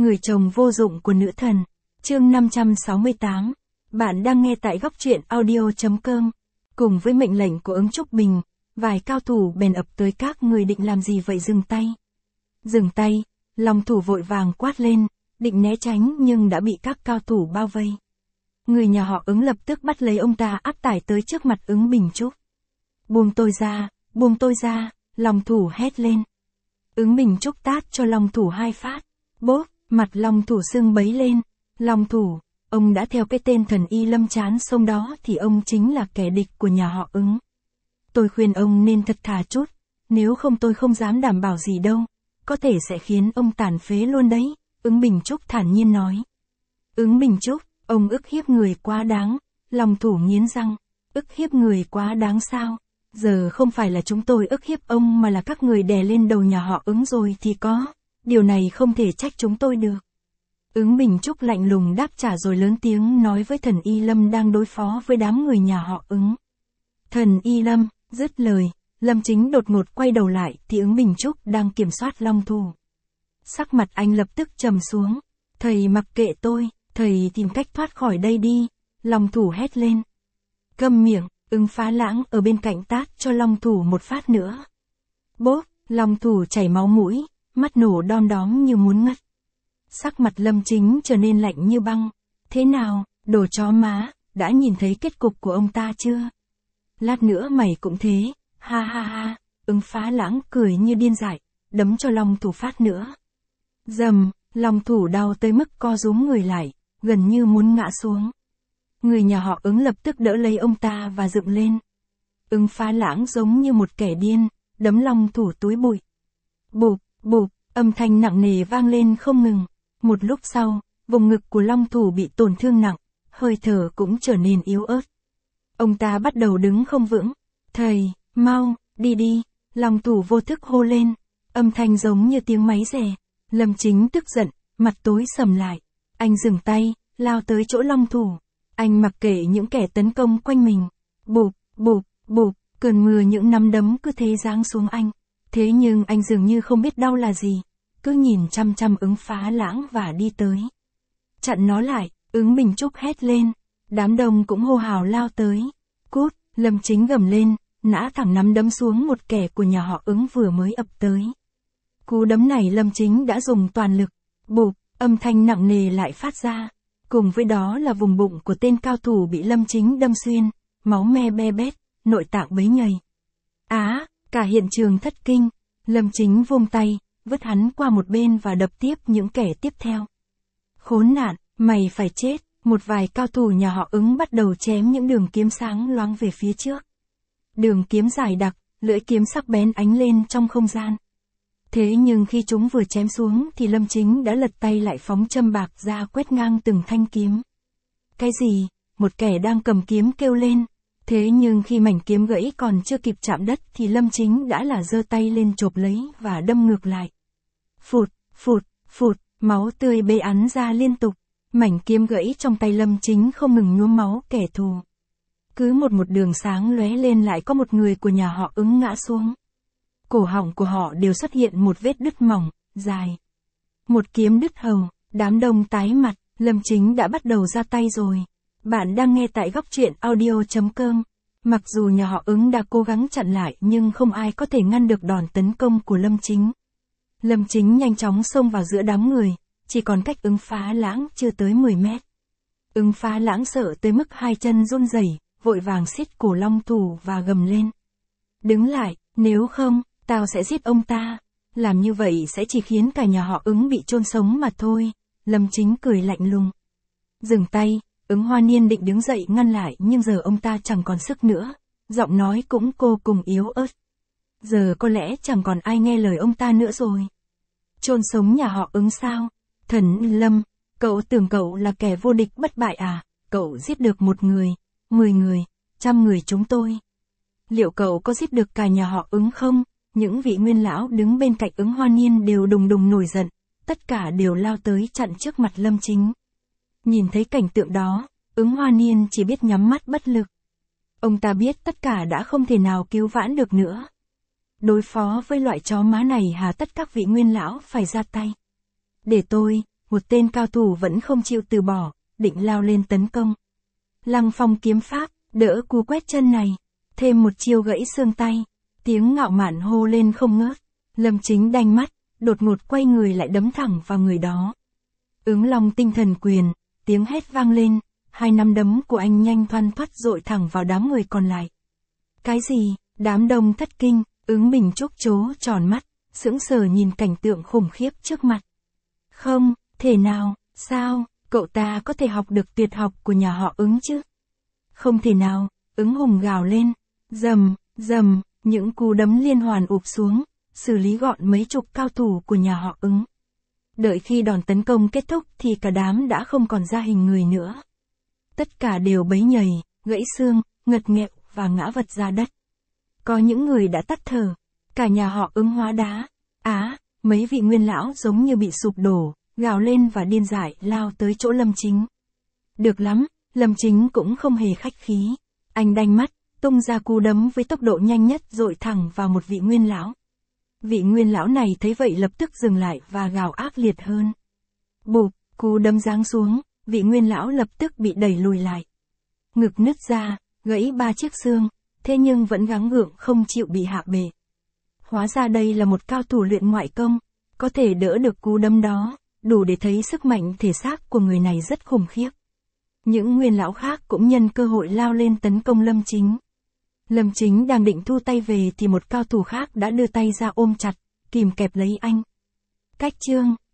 Người chồng vô dụng của nữ thần. Chương 568. Bạn đang nghe tại góc truyện audio.com. Cùng với mệnh lệnh của Ứng Trúc Bình, vài cao thủ bèn ập tới các người định làm gì vậy dừng tay. Dừng tay, Long Thủ vội vàng quát lên, định né tránh nhưng đã bị các cao thủ bao vây. Người nhà họ Ứng lập tức bắt lấy ông ta áp tải tới trước mặt Ứng Bình Trúc. Buông tôi ra, Long Thủ hét lên. Ứng Bình Trúc tát cho Long Thủ 2 phát. Bốp, mặt Long Thủ sưng bấy lên. Long Thủ, ông đã theo cái tên thần y Lâm Chán Sông đó thì ông chính là kẻ địch của nhà họ Ứng. Tôi khuyên ông nên thật thà chút, nếu không tôi không dám đảm bảo gì đâu, có thể sẽ khiến ông tàn phế luôn đấy, Ứng Bình Trúc thản nhiên nói. Ứng Bình Trúc, ông ức hiếp người quá đáng. Long Thủ nghiến răng, ức hiếp người quá đáng sao? Giờ không phải là chúng tôi ức hiếp ông mà là các người đè lên đầu nhà họ Ứng rồi thì có, điều này không thể trách chúng tôi được. Ứng Bình Trúc lạnh lùng đáp trả rồi lớn tiếng nói với thần y Lâm đang đối phó với đám người nhà họ Ứng. Thần y Lâm, dứt lời, Lâm Chính đột ngột quay đầu lại thì Ứng Bình Trúc đang kiểm soát Long Thủ. Sắc mặt anh lập tức trầm xuống, thầy mặc kệ tôi, thầy tìm cách thoát khỏi đây đi, Long Thủ hét lên. Câm miệng, Ứng Phá Lãng ở bên cạnh tát cho Long Thủ một phát nữa. Bốp, Long Thủ chảy máu mũi, mắt nổ đom đóm như muốn ngất. Sắc mặt Lâm Chính trở nên lạnh như băng. Thế nào, đồ chó má, đã nhìn thấy kết cục của ông ta chưa? Lát nữa mày cũng thế, ha ha ha, Ứng Phá Lãng cười như điên dại, đấm cho Long Thủ phát nữa. Dầm, Long Thủ đau tới mức co rúm người lại, gần như muốn ngã xuống. Người nhà họ Ứng lập tức đỡ lấy ông ta và dựng lên. Ứng Phá Lãng giống như một kẻ điên, đấm Long Thủ túi bụi. Bụp, bụp, âm thanh nặng nề vang lên không ngừng. Một lúc sau, vùng ngực của Long Thủ bị tổn thương nặng, hơi thở cũng trở nên yếu ớt. Ông ta bắt đầu đứng không vững. Thầy, mau, đi đi, Long Thủ vô thức hô lên. Âm thanh giống như tiếng máy rè. Lâm Chính tức giận, mặt tối sầm lại. Anh dừng tay, lao tới chỗ Long Thủ. Anh mặc kệ những kẻ tấn công quanh mình. Bụp, bụp, bụp, cơn mưa những nắm đấm cứ thế giáng xuống anh. Thế nhưng anh dường như không biết đau là gì. Cứ nhìn chăm chăm Ứng Phá Lãng và đi tới. Chặn nó lại, Ứng Bình Trúc hét lên. Đám đông cũng hô hào lao tới. Cút, Lâm Chính gầm lên, nã thẳng nắm đấm xuống một kẻ của nhà họ Ứng vừa mới ập tới. Cú đấm này Lâm Chính đã dùng toàn lực. Bụp, âm thanh nặng nề lại phát ra. Cùng với đó là vùng bụng của tên cao thủ bị Lâm Chính đâm xuyên, máu me be bét, nội tạng bấy nhầy. Cả hiện trường thất kinh. Lâm Chính vung tay, vứt hắn qua một bên và đập tiếp những kẻ tiếp theo. Khốn nạn, mày phải chết. Một vài cao thủ nhà họ Ứng bắt đầu chém những đường kiếm sáng loáng về phía trước. Đường kiếm dài đặc, lưỡi kiếm sắc bén ánh lên trong không gian. Thế nhưng khi chúng vừa chém xuống thì Lâm Chính đã lật tay lại phóng châm bạc ra quét ngang từng thanh kiếm. Cái gì? Một kẻ đang cầm kiếm kêu lên. Thế nhưng khi mảnh kiếm gãy còn chưa kịp chạm đất thì Lâm Chính đã là giơ tay lên chộp lấy và đâm ngược lại. Phụt, phụt, phụt, máu tươi bê ắn ra liên tục. Mảnh kiếm gãy trong tay Lâm Chính không ngừng nhuốm máu kẻ thù. Cứ một đường sáng lóe lên lại có một người của nhà họ Ứng ngã xuống. Cổ họng của họ đều xuất hiện một vết đứt mỏng, dài. Một kiếm đứt hầu, đám đông tái mặt, Lâm Chính đã bắt đầu ra tay rồi. Bạn đang nghe tại góc truyện audio.com. Mặc dù nhà họ Ứng đã cố gắng chặn lại nhưng không ai có thể ngăn được đòn tấn công của Lâm Chính. Lâm Chính nhanh chóng xông vào giữa đám người, chỉ còn cách Ứng Phá Lãng chưa tới 10 mét. Ứng Phá Lãng sợ tới mức hai chân run rẩy, vội vàng siết cổ Long Thủ và gầm lên. Đứng lại, nếu không, tao sẽ giết ông ta. Làm như vậy sẽ chỉ khiến cả nhà họ Ứng bị chôn sống mà thôi. Lâm Chính cười lạnh lùng. Dừng tay, Ứng Hoa Niên định đứng dậy ngăn lại nhưng giờ ông ta chẳng còn sức nữa. Giọng nói cũng vô cùng yếu ớt. Giờ có lẽ chẳng còn ai nghe lời ông ta nữa rồi. Chôn sống nhà họ Ứng sao? Thần Lâm, cậu tưởng cậu là kẻ vô địch bất bại à? Cậu giết được 1 người, 10 người, 100 người chúng tôi. Liệu cậu có giết được cả nhà họ Ứng không? Những vị nguyên lão đứng bên cạnh Ứng Hoa Niên đều đùng đùng nổi giận, tất cả đều lao tới chặn trước mặt Lâm Chính. Nhìn thấy cảnh tượng đó, Ứng Hoa Niên chỉ biết nhắm mắt bất lực. Ông ta biết tất cả đã không thể nào cứu vãn được nữa. Đối phó với loại chó má này hà tất các vị nguyên lão phải ra tay. Để tôi, một tên cao thủ vẫn không chịu từ bỏ, định lao lên tấn công. Lăng Phong kiếm pháp, đỡ cú quét chân này, thêm một chiêu gãy xương tay, tiếng ngạo mạn hô lên không ngớt. Lâm Chính đanh mắt, đột ngột quay người lại đấm thẳng vào người đó. Ứng Long tinh thần quyền, tiếng hét vang lên, hai nắm đấm của anh nhanh thoăn thoắt dội thẳng vào đám người còn lại. Cái gì? Đám đông thất kinh, Ứng Bình Trúc trố tròn mắt, sững sờ nhìn cảnh tượng khủng khiếp trước mặt. Không, thể nào, sao, cậu ta có thể học được tuyệt học của nhà họ Ứng chứ? Không thể nào, Ứng hùng gào lên, rầm, rầm, những cú đấm liên hoàn ụp xuống, xử lý gọn mấy chục cao thủ của nhà họ Ứng. Đợi khi đòn tấn công kết thúc thì cả đám đã không còn ra hình người nữa. Tất cả đều bấy nhầy, gãy xương, ngật nghẹo và ngã vật ra đất. Có những người đã tắt thở, cả nhà họ Ứng hóa đá. Mấy vị nguyên lão giống như bị sụp đổ, gào lên và điên dại lao tới chỗ Lâm Chính. Được lắm, Lâm Chính cũng không hề khách khí. Anh đanh mắt, tung ra cú đấm với tốc độ nhanh nhất dội thẳng vào một vị nguyên lão. Vị nguyên lão này thấy vậy lập tức dừng lại và gào ác liệt hơn. Bụp, cú đấm giáng xuống, vị nguyên lão lập tức bị đẩy lùi lại. Ngực nứt ra, gãy 3 chiếc xương, thế nhưng vẫn gắng gượng không chịu bị hạ bệ. Hóa ra đây là một cao thủ luyện ngoại công, có thể đỡ được cú đấm đó, đủ để thấy sức mạnh thể xác của người này rất khủng khiếp. Những nguyên lão khác cũng nhân cơ hội lao lên tấn công Lâm Chính. Lâm Chính đang định thu tay về thì một cao thủ khác đã đưa tay ra ôm chặt, kìm kẹp lấy anh. Cách chương